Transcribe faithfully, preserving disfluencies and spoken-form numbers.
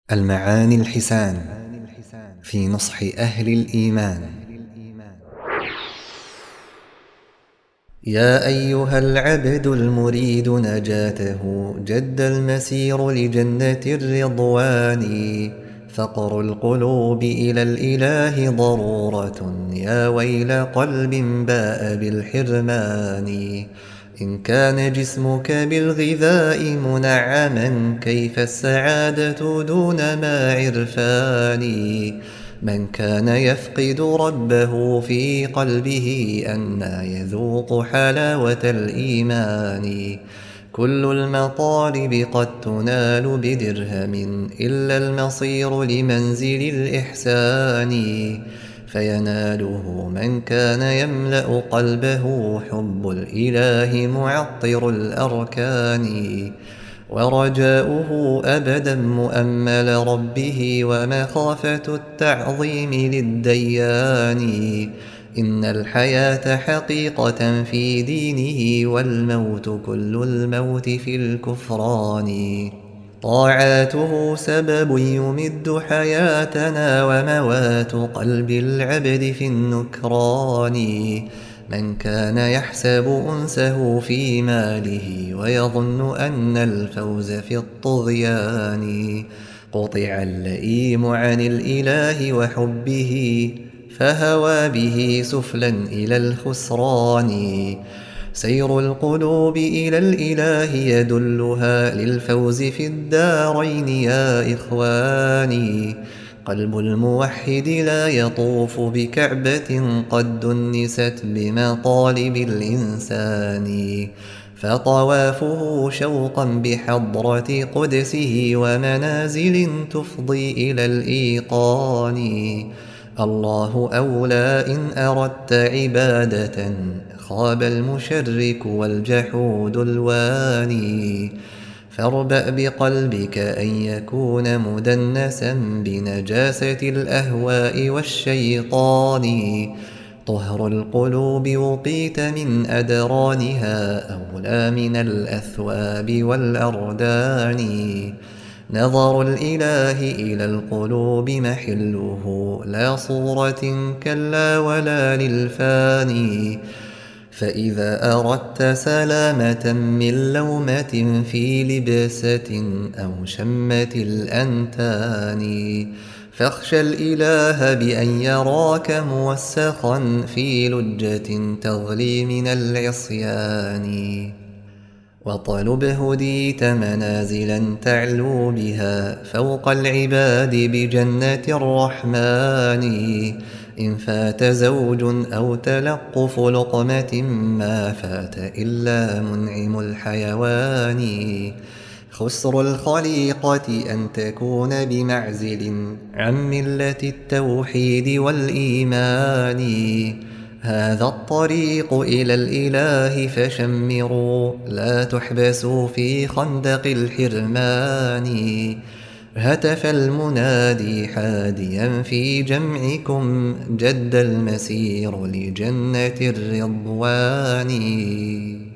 المعاني الحسان في نصح أهل الإيمان. يا أيها العبد المريد نجاته، جد المسير لجنة الرضوان. فقر القلوب إلى الإله ضرورة، يا ويل قلب باء بالحرمان. إن كان جسمك بالغذاء منعما، كيف السعادة دون ما عرفان. من كان يفقد ربه في قلبه، أنى يذوق حلاوة الإيمان. كل المطالب قد تنال بدرهم، إلا المصير لمنزل الإحسان. فيناله من كان يملأ قلبه حب الإله معطر الأركان. ورجاؤه أبدا مؤمل ربه، ومخافة التعظيم للديان. إن الحياة حقيقة في دينه، والموت كل الموت في الكفران. طاعاته سبب يمد حياتنا، وموات قلب العبد في النكران. من كان يحسب أنسه في ماله، ويظن أن الفوز في الطغيان. قطع اللئيم عن الإله وحبه، فهوى به سفلا إلى الخسران. سير القلوب إلى الإله يدلها للفوز في الدارين يا إخواني. قلب الموحد لا يطوف بكعبة قد دنست بمطالب الإنسان. فطوافه شوقا بحضرة قدسه، ومنازل تفضي إلى الإيقان. الله أولى إن أردت عبادة، خاب المشرك والجحود الواني. فاربأ بقلبك أن يكون مدنسا بنجاسة الأهواء والشيطان. طهر القلوب وقيت من أدرانها، أولى من الأثواب والأردان. نظر الإله إلى القلوب محله، لا صورة كلا ولا للفاني. فإذا أردت سلامة من لومة في لبسة أو شمة الأنتان، فاخشى الإله بأن يراك موسخا في لجة تغلي من العصيان. وطلب هديت منازلا تعلو بها فوق العباد بجنة الرحمن. إن فات زوج أو تلقف لقمة، ما فات إلا منعم الحيوان. خسر الخليقة أن تكون بمعزل عن ملة التوحيد والإيمان. هذا الطريق إلى الإله فشمروا، لا تحبسوا في خندق الحرمان. هتف المنادي حاديا في جمعكم، جد المسير لجنة الرضوان.